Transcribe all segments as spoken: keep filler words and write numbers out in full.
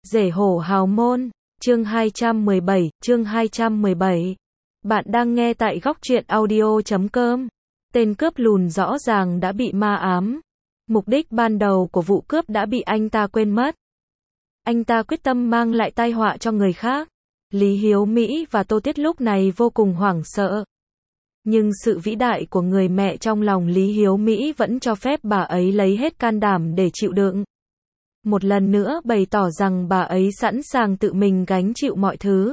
Rể hổ hào môn, chương hai trăm mười bảy, chương hai trăm mười bảy. Bạn đang nghe tại góc truyện audio chấm com. Tên cướp lùn rõ ràng đã bị ma ám. Mục đích ban đầu của vụ cướp đã bị anh ta quên mất. Anh ta quyết tâm mang lại tai họa cho người khác. Lý Hiếu Mỹ và Tô Tuyết lúc này vô cùng hoảng sợ. Nhưng sự vĩ đại của người mẹ trong lòng Lý Hiếu Mỹ vẫn cho phép bà ấy lấy hết can đảm để chịu đựng. Một lần nữa bày tỏ rằng bà ấy sẵn sàng tự mình gánh chịu mọi thứ.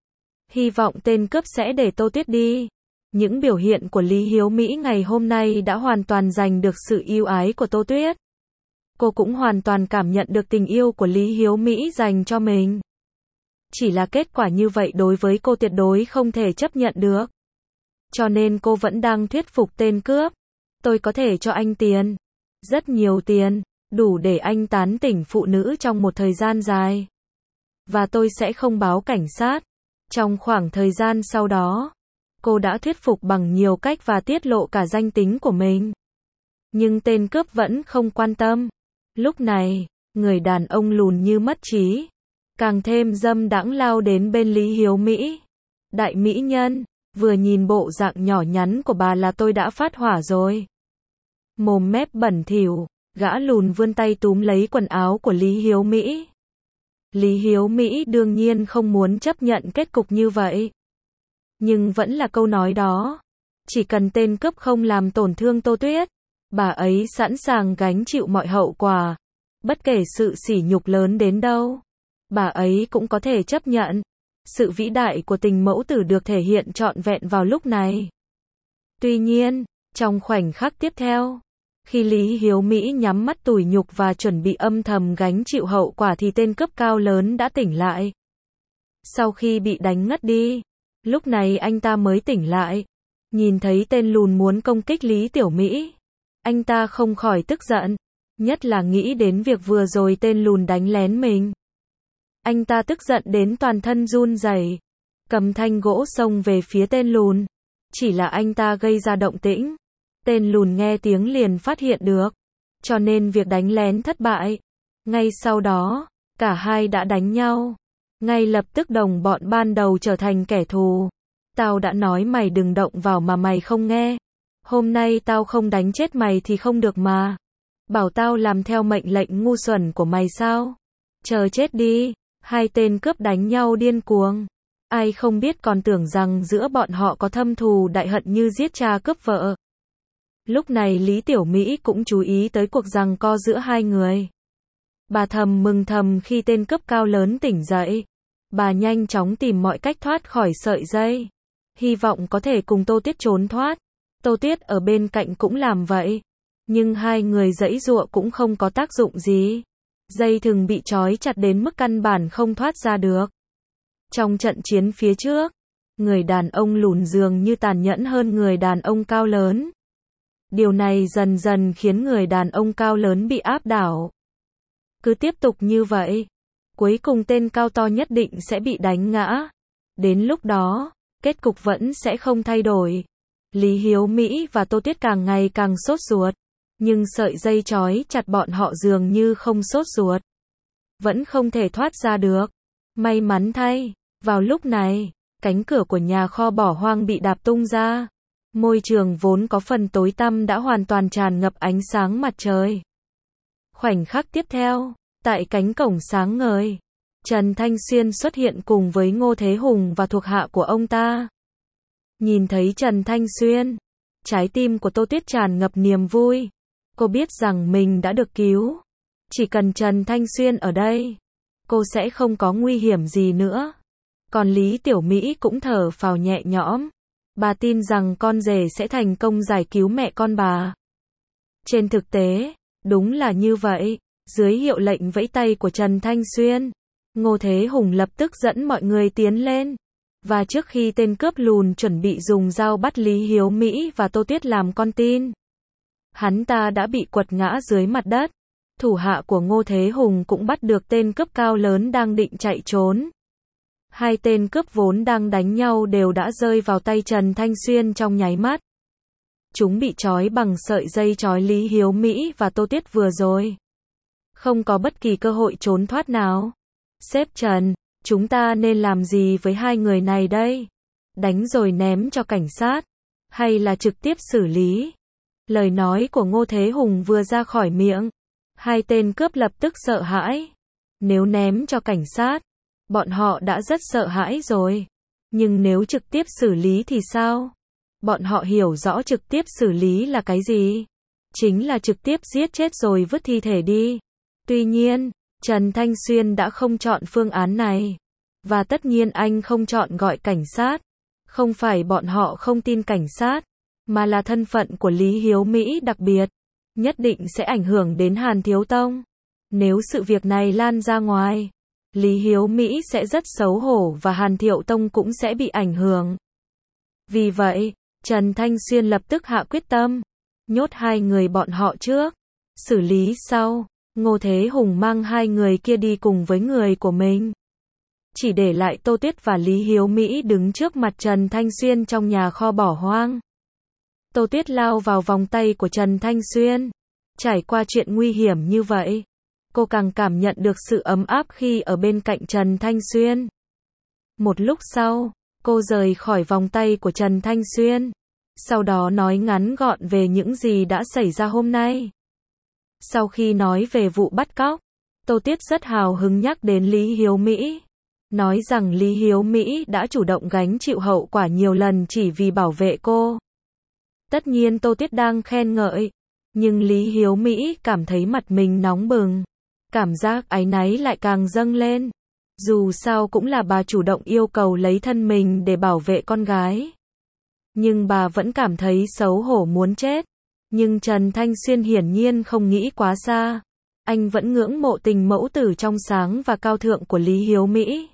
Hy vọng tên cướp sẽ để Tô Tuyết đi. Những biểu hiện của Lý Hiếu Mỹ ngày hôm nay đã hoàn toàn giành được sự yêu ái của Tô Tuyết. Cô cũng hoàn toàn cảm nhận được tình yêu của Lý Hiếu Mỹ dành cho mình. Chỉ là kết quả như vậy đối với cô tuyệt đối không thể chấp nhận được. Cho nên cô vẫn đang thuyết phục tên cướp. Tôi có thể cho anh tiền. Rất nhiều tiền. Đủ để anh tán tỉnh phụ nữ trong một thời gian dài. Và tôi sẽ không báo cảnh sát. Trong khoảng thời gian sau đó, cô đã thuyết phục bằng nhiều cách và tiết lộ cả danh tính của mình. Nhưng tên cướp vẫn không quan tâm. Lúc này, người đàn ông lùn như mất trí. Càng thêm dâm đãng lao đến bên Lý Hiếu Mỹ. Đại mỹ nhân, vừa nhìn bộ dạng nhỏ nhắn của bà là tôi đã phát hỏa rồi. Mồm mép bẩn thỉu. Gã lùn vươn tay túm lấy quần áo của Lý Hiếu Mỹ. Lý Hiếu Mỹ đương nhiên không muốn chấp nhận kết cục như vậy. Nhưng vẫn là câu nói đó. Chỉ cần tên cướp không làm tổn thương Tô Tuyết, bà ấy sẵn sàng gánh chịu mọi hậu quả. Bất kể sự sỉ nhục lớn đến đâu, bà ấy cũng có thể chấp nhận. Sự vĩ đại của tình mẫu tử được thể hiện trọn vẹn vào lúc này. Tuy nhiên, trong khoảnh khắc tiếp theo, khi Lý Hiếu Mỹ nhắm mắt tủi nhục và chuẩn bị âm thầm gánh chịu hậu quả thì tên cướp cao lớn đã tỉnh lại. Sau khi bị đánh ngất đi, lúc này anh ta mới tỉnh lại. Nhìn thấy tên lùn muốn công kích Lý Tiểu Mỹ, anh ta không khỏi tức giận. Nhất là nghĩ đến việc vừa rồi tên lùn đánh lén mình. Anh ta tức giận đến toàn thân run rẩy, cầm thanh gỗ xông về phía tên lùn. Chỉ là anh ta gây ra động tĩnh. Tên lùn nghe tiếng liền phát hiện được, cho nên việc đánh lén thất bại. Ngay sau đó, cả hai đã đánh nhau. Ngay lập tức đồng bọn ban đầu trở thành kẻ thù. Tao đã nói mày đừng động vào mà mày không nghe. Hôm nay tao không đánh chết mày thì không được mà. Bảo tao làm theo mệnh lệnh ngu xuẩn của mày sao? Chờ chết đi. Hai tên cướp đánh nhau điên cuồng. Ai không biết còn tưởng rằng giữa bọn họ có thâm thù đại hận như giết cha cướp vợ. Lúc này Lý Tiểu Mỹ cũng chú ý tới cuộc giằng co giữa hai người. Bà thầm mừng thầm khi tên cướp cao lớn tỉnh dậy. Bà nhanh chóng tìm mọi cách thoát khỏi sợi dây. Hy vọng có thể cùng Tô Tuyết trốn thoát. Tô Tuyết ở bên cạnh cũng làm vậy. Nhưng hai người giãy giụa cũng không có tác dụng gì. Dây thừng bị trói chặt đến mức căn bản không thoát ra được. Trong trận chiến phía trước, người đàn ông lùn dường như tàn nhẫn hơn người đàn ông cao lớn. Điều này dần dần khiến người đàn ông cao lớn bị áp đảo. Cứ tiếp tục như vậy, cuối cùng tên cao to nhất định sẽ bị đánh ngã. Đến lúc đó, kết cục vẫn sẽ không thay đổi. Lý Hiếu Mỹ và Tô Tuyết càng ngày càng sốt ruột. Nhưng sợi dây trói chặt bọn họ dường như không sốt ruột. Vẫn không thể thoát ra được. May mắn thay, vào lúc này, cánh cửa của nhà kho bỏ hoang bị đạp tung ra. Môi trường vốn có phần tối tăm đã hoàn toàn tràn ngập ánh sáng mặt trời. Khoảnh khắc tiếp theo, tại cánh cổng sáng ngời, Trần Thanh Xuyên xuất hiện cùng với Ngô Thế Hùng và thuộc hạ của ông ta. Nhìn thấy Trần Thanh Xuyên, trái tim của Tô Tuyết tràn ngập niềm vui. Cô biết rằng mình đã được cứu. Chỉ cần Trần Thanh Xuyên ở đây, cô sẽ không có nguy hiểm gì nữa. Còn Lý Tiểu Mỹ cũng thở phào nhẹ nhõm. Bà tin rằng con rể sẽ thành công giải cứu mẹ con bà. Trên thực tế, đúng là như vậy. Dưới hiệu lệnh vẫy tay của Trần Thanh Xuyên, Ngô Thế Hùng lập tức dẫn mọi người tiến lên. Và trước khi tên cướp lùn chuẩn bị dùng dao bắt Lý Hiếu Mỹ và Tô Tuyết làm con tin, hắn ta đã bị quật ngã dưới mặt đất. Thủ hạ của Ngô Thế Hùng cũng bắt được tên cướp cao lớn đang định chạy trốn. Hai tên cướp vốn đang đánh nhau đều đã rơi vào tay Trần Thanh Xuyên trong nháy mắt. Chúng bị trói bằng sợi dây trói Lý Hiếu Mỹ và Tô Tuyết vừa rồi. Không có bất kỳ cơ hội trốn thoát nào. Sếp Trần, chúng ta nên làm gì với hai người này đây? Đánh rồi ném cho cảnh sát? Hay là trực tiếp xử lý? Lời nói của Ngô Thế Hùng vừa ra khỏi miệng, hai tên cướp lập tức sợ hãi. Nếu ném cho cảnh sát, bọn họ đã rất sợ hãi rồi. Nhưng nếu trực tiếp xử lý thì sao? Bọn họ hiểu rõ trực tiếp xử lý là cái gì? Chính là trực tiếp giết chết rồi vứt thi thể đi. Tuy nhiên, Trần Thanh Xuyên đã không chọn phương án này. Và tất nhiên anh không chọn gọi cảnh sát. Không phải bọn họ không tin cảnh sát, mà là thân phận của Lý Hiếu Mỹ đặc biệt, nhất định sẽ ảnh hưởng đến Hàn Thiếu Tông. Nếu sự việc này lan ra ngoài, Lý Hiếu Mỹ sẽ rất xấu hổ và Hàn Thiệu Tông cũng sẽ bị ảnh hưởng. Vì vậy, Trần Thanh Xuyên lập tức hạ quyết tâm, nhốt hai người bọn họ trước, xử lý sau. Ngô Thế Hùng mang hai người kia đi cùng với người của mình. Chỉ để lại Tô Tuyết và Lý Hiếu Mỹ đứng trước mặt Trần Thanh Xuyên trong nhà kho bỏ hoang. Tô Tuyết lao vào vòng tay của Trần Thanh Xuyên. Trải qua chuyện nguy hiểm như vậy, cô càng cảm nhận được sự ấm áp khi ở bên cạnh Trần Thanh Xuyên. Một lúc sau, cô rời khỏi vòng tay của Trần Thanh Xuyên. Sau đó nói ngắn gọn về những gì đã xảy ra hôm nay. Sau khi nói về vụ bắt cóc, Tô Tuyết rất hào hứng nhắc đến Lý Hiếu Mỹ. Nói rằng Lý Hiếu Mỹ đã chủ động gánh chịu hậu quả nhiều lần chỉ vì bảo vệ cô. Tất nhiên Tô Tuyết đang khen ngợi, nhưng Lý Hiếu Mỹ cảm thấy mặt mình nóng bừng. Cảm giác áy náy lại càng dâng lên. Dù sao cũng là bà chủ động yêu cầu lấy thân mình để bảo vệ con gái. Nhưng bà vẫn cảm thấy xấu hổ muốn chết. Nhưng Trần Thanh Xuyên hiển nhiên không nghĩ quá xa. Anh vẫn ngưỡng mộ tình mẫu tử trong sáng và cao thượng của Lý Hiếu Mỹ.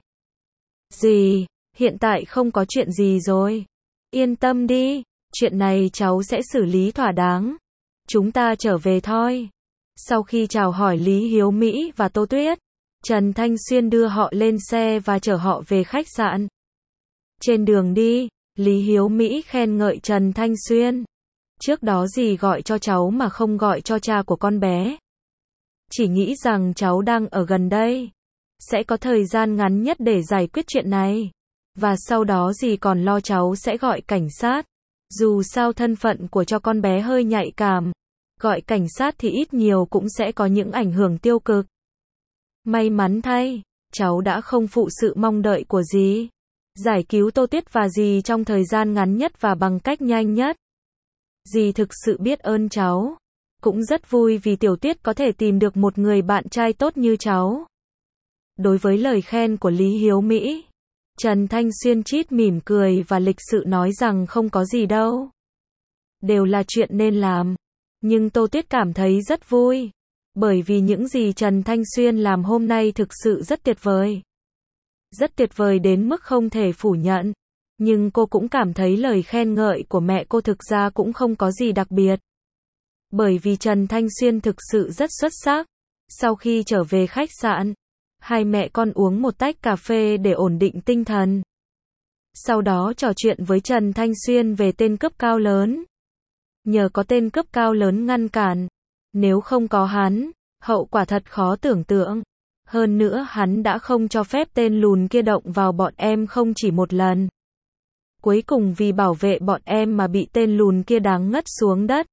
Gì, hiện tại không có chuyện gì rồi. Yên tâm đi, chuyện này cháu sẽ xử lý thỏa đáng. Chúng ta trở về thôi. Sau khi chào hỏi Lý Hiếu Mỹ và Tô Tuyết, Trần Thanh Xuyên đưa họ lên xe và chở họ về khách sạn. Trên đường đi, Lý Hiếu Mỹ khen ngợi Trần Thanh Xuyên. Trước đó dì gọi cho cháu mà không gọi cho cha của con bé. Chỉ nghĩ rằng cháu đang ở gần đây, sẽ có thời gian ngắn nhất để giải quyết chuyện này. Và sau đó dì còn lo cháu sẽ gọi cảnh sát. Dù sao thân phận của cho con bé hơi nhạy cảm. Gọi cảnh sát thì ít nhiều cũng sẽ có những ảnh hưởng tiêu cực. May mắn thay, cháu đã không phụ sự mong đợi của dì. Giải cứu Tô Tuyết và dì trong thời gian ngắn nhất và bằng cách nhanh nhất. Dì thực sự biết ơn cháu. Cũng rất vui vì Tiểu Tuyết có thể tìm được một người bạn trai tốt như cháu. Đối với lời khen của Lý Hiếu Mỹ, Trần Thanh Xuyên chít mỉm cười và lịch sự nói rằng không có gì đâu. Đều là chuyện nên làm. Nhưng Tô Tuyết cảm thấy rất vui. Bởi vì những gì Trần Thanh Xuyên làm hôm nay thực sự rất tuyệt vời. Rất tuyệt vời đến mức không thể phủ nhận. Nhưng cô cũng cảm thấy lời khen ngợi của mẹ cô thực ra cũng không có gì đặc biệt. Bởi vì Trần Thanh Xuyên thực sự rất xuất sắc. Sau khi trở về khách sạn, hai mẹ con uống một tách cà phê để ổn định tinh thần. Sau đó trò chuyện với Trần Thanh Xuyên về tên cướp cao lớn. Nhờ có tên cướp cao lớn ngăn cản. Nếu không có hắn, hậu quả thật khó tưởng tượng. Hơn nữa hắn đã không cho phép tên lùn kia động vào bọn em không chỉ một lần. Cuối cùng vì bảo vệ bọn em mà bị tên lùn kia đáng ngất xuống đất.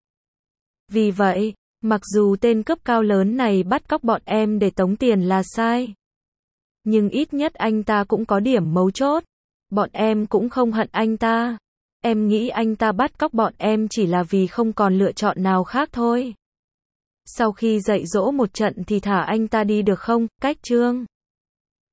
Vì vậy, mặc dù tên cướp cao lớn này bắt cóc bọn em để tống tiền là sai. Nhưng ít nhất anh ta cũng có điểm mấu chốt. Bọn em cũng không hận anh ta. Em nghĩ anh ta bắt cóc bọn em chỉ là vì không còn lựa chọn nào khác thôi. Sau khi dạy dỗ một trận thì thả anh ta đi được không? Cách chương